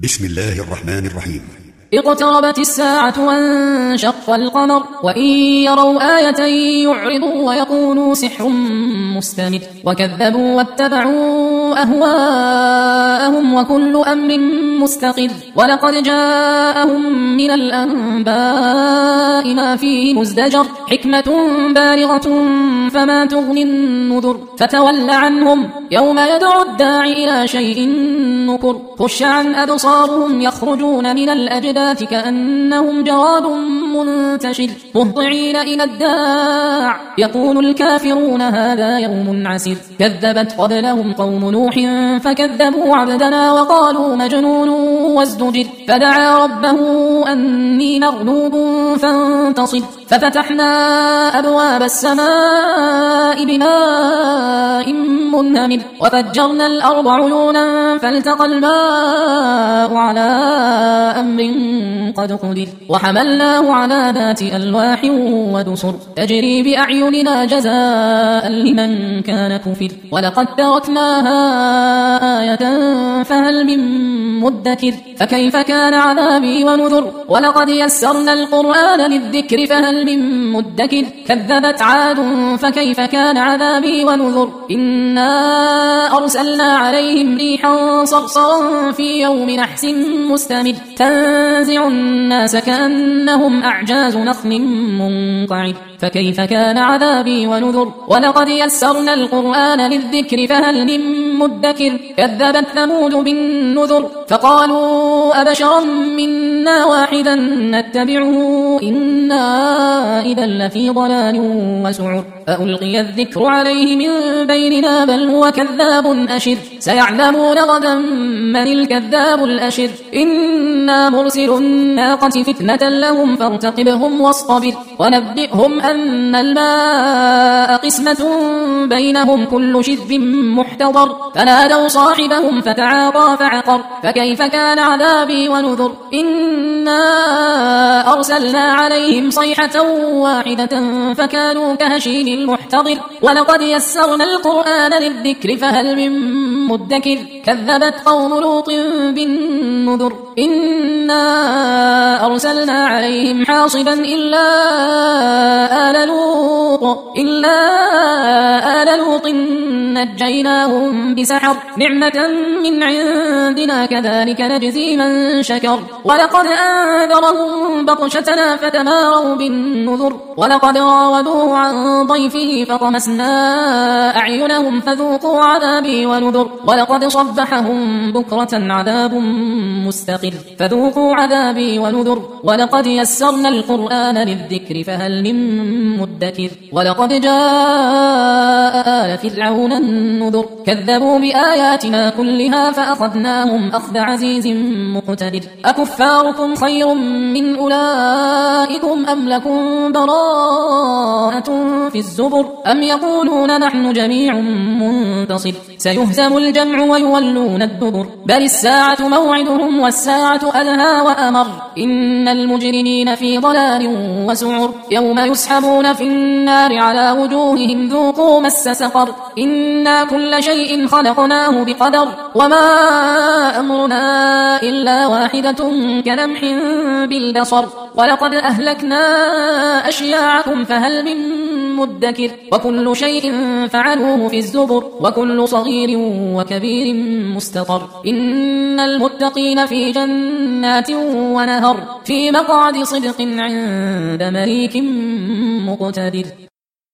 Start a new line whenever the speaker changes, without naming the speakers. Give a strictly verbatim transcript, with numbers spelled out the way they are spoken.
بسم الله الرحمن الرحيم.
اقتربت الساعة وانشق القمر وإن يروا آية يعرضوا ويقولوا سحر مستمر وكذبوا واتبعوا أهواءهم وكل أمر مستقر ولقد جاءهم من الأنباء ما فيه مزدجر حكمة بالغة فما تغني النذر فتول عنهم يوم يدعو الداعي إلى شيء نكر خش عن أبصارهم يخرجون من الأجداث كأنهم جراد منتشر مهطعين إلى الداع يقول الكافرون هذا يوم عسر كذبت قبلهم قوم نوح فكذبوا عبدنا وقالوا مجنون وازدجر فدعا ربه أني مغلوب فانتصر ففتحنا أبواب السماء بماء منهمر وفجرنا الأرض عيونا فالتقى الماء على أمر قد قدر وحملناه على ذات ألواح ودسر تجري بأعيننا جزاء لمن كان كفر ولقد تركناها آية فهل من مدكر فكيف كان عذابي ونذر ولقد يسرنا القرآن للذكر فهل من مدكر كذبت عاد فكيف كان عذابي ونذر إنا أرسلنا عليهم ريحا صرصرا في يوم نحس مستمر تنزع الناس كأنهم أعجاز نخل منقعد فكيف كان عذابي ونذر ولقد يسرنا القرآن للذكر فهل من مدكر كذبت ثمود بالنذر فقالوا أبشرا منا واحدا نتبعه إنا إذا لفي ضلال وسعر فألقي الذكر عليه من بيننا بل هو كذاب أشر سيعلمون غدا من الكذاب الأشر إنا مرسل الناقة فتنة لهم فارتقبهم واصطبر ونبئهم أن الماء قسمة بينهم كل شرب محتضر فنادوا صاحبهم فتعاطى فعقر فكيف كان عذابي ونذر إنا أرسلنا عليهم صيحة واحدة فكانوا كهشيم المحتضر ولقد يسرنا القرآن للذكر فهل من مدكر كذبت قوم لوط بالنذر إنا أرسلنا عليهم حاصبا إلا آل لوط إلا آل لوط نجيناهم بسحر نعمة من عندنا كذلك نجزي من شكر ولقد أنذرهم بطشتنا فتماروا بالنذر ولقد راودوه عن ضيفه فطمسنا أعينهم فذوقوا عذابي ونذر ولقد صبحهم بكرة عذاب مستقر فذوقوا عذابي ونذر ولقد يسرنا القرآن للذكر فهل من مدكر ولقد جاء آل فرعون النذر كذبوا بآياتنا كلها فأخذناهم أخذ عزيز مقتدر أكفاركم خير من أولئكم أم لكم براءة في الزبر أم يقولون نحن جميع منتصر سيهزم الجمع ويولون الدبر بل الساعة موعدهم والساعة أدهى وأمر إن المجرمين في ضلال وسعر يوم يسحبون في النار على وجوههم ذوقوا مس سقر إنا كل شيء خلقناه بقدر وما أمرنا إلا واحدة كلمح بالبصر ولقد أهلكنا أشياعكم فهل من مدكر وكل شيء فعلوه في الزبر وكل صغير وكبير مستطر إن المتقين في جنات ونهر في مقعد صدق عند مليك مقتدر.